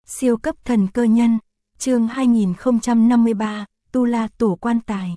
Siêu cấp thần cơ nhân, chương 2053, Tu La Tổ Quan Tài.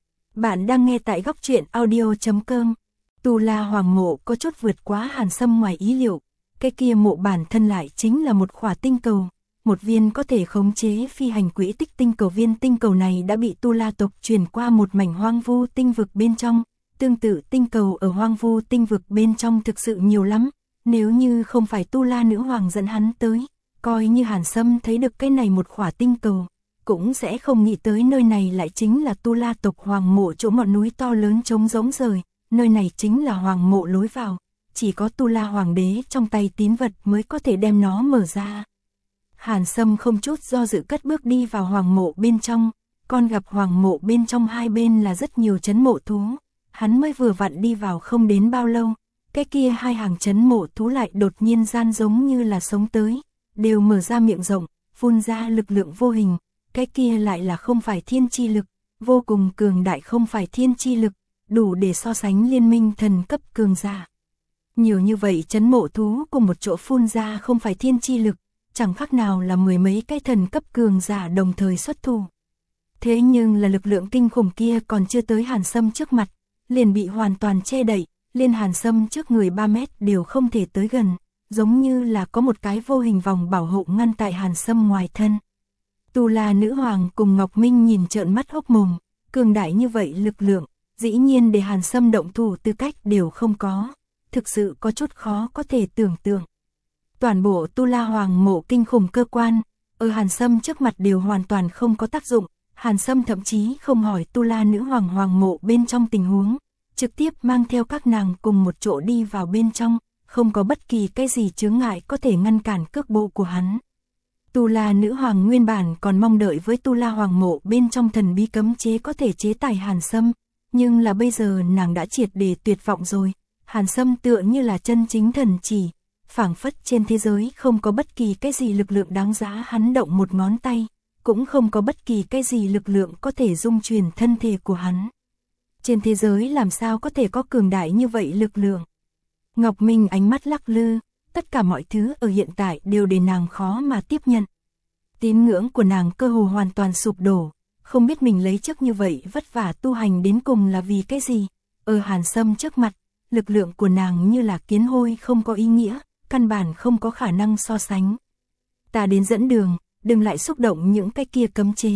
Bạn đang nghe tại góc truyện audio.com. Tu La Hoàng mộ có chút vượt quá Hàn Sâm ngoài ý liệu, cái kia mộ bản thân lại chính là một khỏa tinh cầu, một viên có thể khống chế phi hành quỹ tích tinh cầu. Viên tinh cầu này đã bị Tu La tộc truyền qua một mảnh hoang vu tinh vực bên trong, tương tự tinh cầu ở hoang vu tinh vực bên trong thực sự nhiều lắm, nếu như không phải Tu La nữ hoàng dẫn hắn tới, coi như Hàn Sâm thấy được cái này một khỏa tinh cầu, cũng sẽ không nghĩ tới nơi này lại chính là Tu La tộc hoàng mộ, chỗ ngọn núi to lớn trống rỗng rời, nơi này chính là hoàng mộ lối vào, chỉ có Tu La hoàng đế trong tay tín vật mới có thể đem nó mở ra. Hàn Sâm không chút do dự cất bước đi vào hoàng mộ bên trong, con gặp hoàng mộ bên trong hai bên là rất nhiều trấn mộ thú, hắn mới vừa vặn đi vào không đến bao lâu, cái kia hai hàng trấn mộ thú lại đột nhiên gian giống như là sống tới, đều mở ra miệng rộng, phun ra lực lượng vô hình, cái kia lại là không phải thiên chi lực, vô cùng cường đại, không phải thiên chi lực, đủ để so sánh liên minh thần cấp cường giả. Nhiều như vậy trấn mộ thú cùng một chỗ phun ra không phải thiên chi lực, chẳng khác nào là mười mấy cái thần cấp cường giả đồng thời xuất thủ. Thế nhưng là lực lượng kinh khủng kia còn chưa tới Hàn Sâm trước mặt, liền bị hoàn toàn che đậy, liên Hàn Sâm trước người 3 mét đều không thể tới gần, giống như là có một cái vô hình vòng bảo hộ ngăn tại Hàn Sâm ngoài thân. Tu La nữ hoàng cùng Ngọc Minh nhìn trợn mắt hốc mồm, cường đại như vậy lực lượng, dĩ nhiên để Hàn Sâm động thủ tư cách đều không có, thực sự có chút khó có thể tưởng tượng. Toàn bộ Tu La hoàng mộ kinh khủng cơ quan, ở Hàn Sâm trước mặt đều hoàn toàn không có tác dụng, Hàn Sâm thậm chí không hỏi Tu La nữ hoàng hoàng mộ bên trong tình huống, trực tiếp mang theo các nàng cùng một chỗ đi vào bên trong, không có bất kỳ cái gì chướng ngại có thể ngăn cản cước bộ của hắn. Tu La nữ hoàng nguyên bản còn mong đợi với Tu La hoàng mộ bên trong thần bí cấm chế có thể chế tài Hàn Sâm, nhưng là bây giờ nàng đã triệt để tuyệt vọng rồi. Hàn Sâm tựa như là chân chính thần chỉ, phảng phất trên thế giới không có bất kỳ cái gì lực lượng đáng giá hắn động một ngón tay, cũng không có bất kỳ cái gì lực lượng có thể dung chuyển thân thể của hắn. Trên thế giới làm sao có thể có cường đại như vậy lực lượng? Ngọc Minh ánh mắt lắc lư, tất cả mọi thứ ở hiện tại đều để nàng khó mà tiếp nhận. Tín ngưỡng của nàng cơ hồ hoàn toàn sụp đổ, không biết mình lấy chức như vậy vất vả tu hành đến cùng là vì cái gì. Ở Hàn Sâm trước mặt, lực lượng của nàng như là kiến hôi, không có ý nghĩa, căn bản không có khả năng so sánh. Ta đến dẫn đường, đừng lại xúc động những cái kia cấm chế.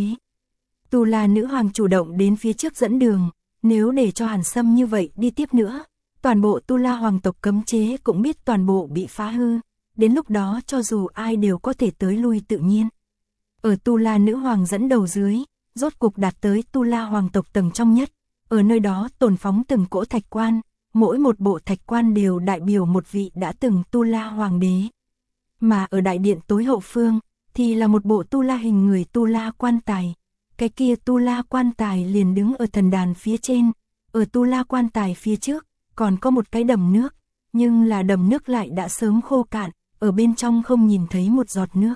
Tu La nữ hoàng chủ động đến phía trước dẫn đường, nếu để cho Hàn Sâm như vậy đi tiếp nữa, toàn bộ Tu La hoàng tộc cấm chế cũng biết toàn bộ bị phá hư, đến lúc đó cho dù ai đều có thể tới lui tự nhiên. Ở Tu La nữ hoàng dẫn đầu dưới, rốt cục đạt tới Tu La hoàng tộc tầng trong nhất, ở nơi đó tồn phóng từng cỗ thạch quan, mỗi một bộ thạch quan đều đại biểu một vị đã từng Tu La hoàng đế. Mà ở đại điện tối hậu phương, thì là một bộ Tu La hình người Tu La quan tài. Cái kia Tu La quan tài liền đứng ở thần đàn phía trên, ở Tu La quan tài phía trước, còn có một cái đầm nước, nhưng là đầm nước lại đã sớm khô cạn, ở bên trong không nhìn thấy một giọt nước.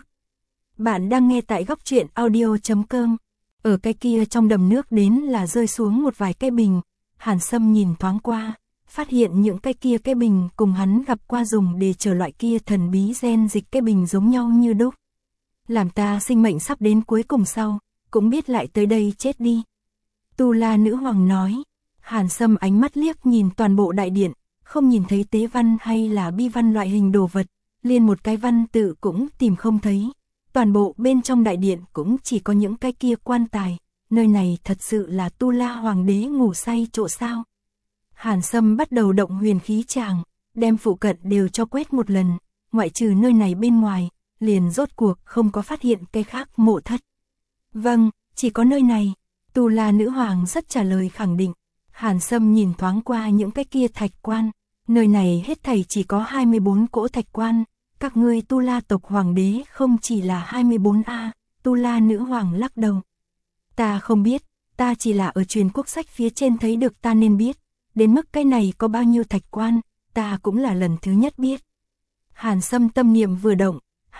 Bạn đang nghe tại góc truyện audio.com. Ở cái kia trong đầm nước đến là rơi xuống một vài cái bình, Hàn Sâm nhìn thoáng qua, phát hiện những cái kia cái bình cùng hắn gặp qua dùng để chở loại kia thần bí gen dịch cái bình giống nhau như đúc. Làm ta sinh mệnh sắp đến cuối cùng sau, cũng biết lại tới đây chết đi. Tu La nữ hoàng nói. Hàn Sâm ánh mắt liếc nhìn toàn bộ đại điện, không nhìn thấy tế văn hay là bi văn loại hình đồ vật, liền một cái văn tự cũng tìm không thấy. Toàn bộ bên trong đại điện cũng chỉ có những cái kia quan tài, nơi này thật sự là Tu La hoàng đế ngủ say chỗ sao? Hàn Sâm bắt đầu động huyền khí tràng, đem phụ cận đều cho quét một lần, ngoại trừ nơi này bên ngoài, liền rốt cuộc không có phát hiện cái khác mộ thất. Vâng, chỉ có nơi này, Tu La nữ hoàng rất trả lời khẳng định. Hàn Sâm nhìn thoáng qua những cái kia thạch quan, nơi này hết thảy chỉ có 24 cỗ thạch quan, các ngươi Tu La tộc hoàng đế không chỉ là 24A, Tu La nữ hoàng lắc đầu. Ta không biết, ta chỉ là ở truyền quốc sách phía trên thấy được, ta nên biết, đến mức cái này có bao nhiêu thạch quan, ta cũng là lần thứ nhất biết. Hàn Sâm tâm niệm vừa động,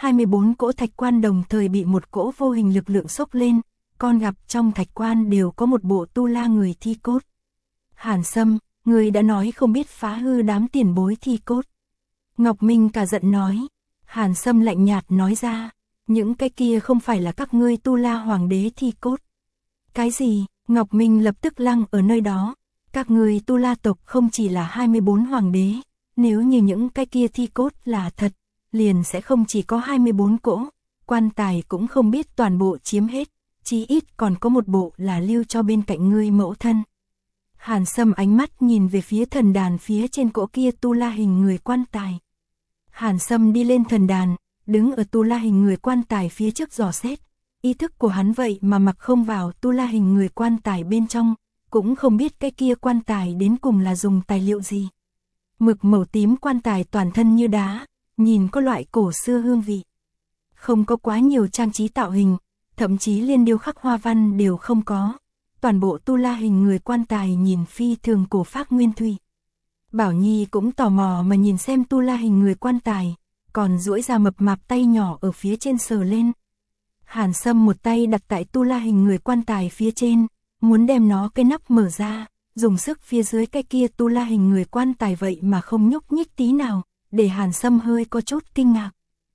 24 cỗ thạch quan đồng thời bị một cỗ vô hình lực lượng xốc lên, con gặp trong thạch quan đều có một bộ Tu La người thi cốt. Hàn Sâm, người đã nói không biết phá hư đám tiền bối thi cốt. Ngọc Minh cả giận nói. Hàn Sâm lạnh nhạt nói ra, Những cái kia không phải là các ngươi Tu La Hoàng đế thi cốt. Cái gì? Ngọc Minh lập tức lăng ở nơi đó. Các ngươi Tu La tộc không chỉ là 24 hoàng đế, nếu như những cái kia thi cốt là thật, liền sẽ không chỉ có 24 cỗ, quan tài cũng không biết toàn bộ chiếm hết, chí ít còn có một bộ là lưu cho bên cạnh ngươi mẫu thân. Hàn Sâm ánh mắt nhìn về phía thần đàn phía trên cỗ kia Tu La hình người quan tài. Hàn Sâm đi lên thần đàn, đứng ở Tu La hình người quan tài phía trước dò xét, ý thức của hắn vậy mà mặc không vào Tu La hình người quan tài bên trong, cũng không biết cái kia quan tài đến cùng là dùng tài liệu gì. Mực màu tím quan tài toàn thân như đá, nhìn có loại cổ xưa hương vị. Không có quá nhiều trang trí tạo hình, thậm chí liên điêu khắc hoa văn đều không có. Toàn bộ Tu La hình người quan tài nhìn phi thường cổ phác nguyên thủy. Bảo Nhi cũng tò mò mà nhìn xem Tu La hình người quan tài, còn duỗi ra mập mạp tay nhỏ ở phía trên sờ lên. Hàn Sâm một tay đặt tại Tu La hình người quan tài phía trên, muốn đem nó cái nắp mở ra, dùng sức phía dưới cái kia Tu La hình người quan tài vậy mà không nhúc nhích tí nào, để Hàn Sâm hơi có chút kinh ngạc.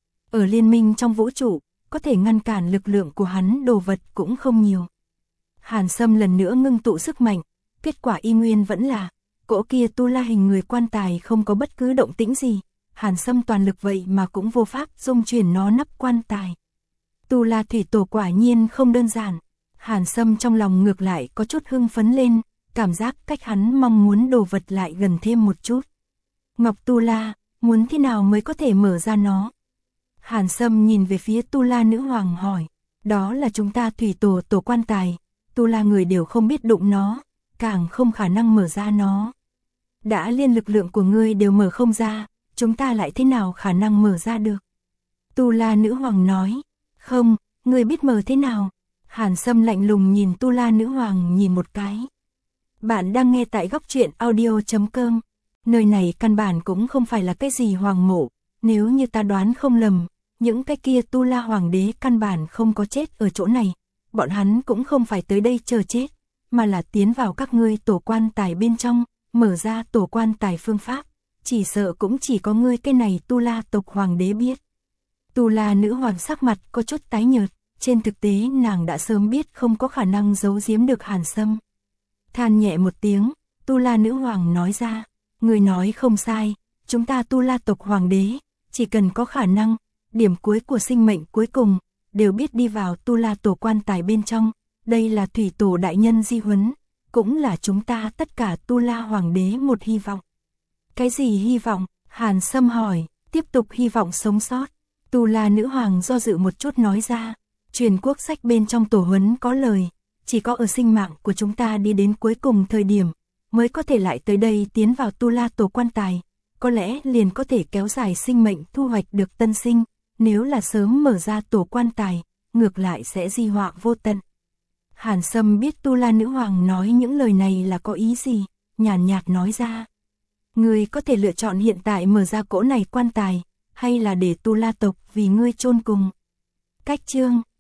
Ở liên minh trong vũ trụ, có thể ngăn cản lực lượng của hắn đồ vật cũng không nhiều. Hàn Sâm lần nữa ngưng tụ sức mạnh, kết quả y nguyên vẫn là, cỗ kia Tu La hình người quan tài không có bất cứ động tĩnh gì, Hàn Sâm toàn lực vậy mà cũng vô pháp dung chuyển nó nắp quan tài. Tu La thủy tổ quả nhiên không đơn giản, Hàn Sâm trong lòng ngược lại có chút hưng phấn lên, cảm giác cách hắn mong muốn đồ vật lại gần thêm một chút. Ngọc Tu La, muốn thế nào mới có thể mở ra nó? Hàn Sâm nhìn về phía Tu La nữ hoàng hỏi, đó là chúng ta thủy tổ tổ quan tài, Tu La người đều không biết đụng nó, càng không khả năng mở ra nó. Đã liên lực lượng của ngươi đều mở không ra, chúng ta lại thế nào khả năng mở ra được? Tu La nữ hoàng nói, không, ngươi biết mở thế nào? Hàn Sâm lạnh lùng nhìn Tu La nữ hoàng nhìn một cái. Bạn đang nghe tại góc truyện audio.com, nơi này căn bản cũng không phải là cái gì hoàng mộ, nếu như ta đoán không lầm, những cái kia Tu La hoàng đế căn bản không có chết ở chỗ này, bọn hắn cũng không phải tới đây chờ chết, mà là tiến vào các ngươi tổ quan tài bên trong, mở ra tổ quan tài phương pháp, chỉ sợ cũng chỉ có ngươi cái này Tu La tộc hoàng đế biết. Tu La nữ hoàng sắc mặt có chút tái nhợt, trên thực tế nàng đã sớm biết không có khả năng giấu giếm được Hàn Sâm. Than nhẹ một tiếng, Tu La nữ hoàng nói ra, người nói không sai, chúng ta Tu La tộc hoàng đế, chỉ cần có khả năng, điểm cuối của sinh mệnh cuối cùng, đều biết đi vào Tu La tổ quan tài bên trong, đây là thủy tổ đại nhân di huấn, cũng là chúng ta tất cả Tu La hoàng đế một hy vọng. Cái gì hy vọng? Hàn Sâm hỏi, tiếp tục hy vọng sống sót. Tu La nữ hoàng do dự một chút nói ra, truyền quốc sách bên trong tổ huấn có lời, chỉ có ở sinh mạng của chúng ta đi đến cuối cùng thời điểm, mới có thể lại tới đây tiến vào Tu La tổ quan tài, có lẽ liền có thể kéo dài sinh mệnh thu hoạch được tân sinh, nếu là sớm mở ra tổ quan tài, ngược lại sẽ di họa vô tận. Hàn Sâm biết Tu La nữ hoàng nói những lời này là có ý gì, nhàn nhạt nói ra. Ngươi có thể lựa chọn hiện tại mở ra cỗ này quan tài, hay là để Tu La tộc vì ngươi chôn cùng. Cách chương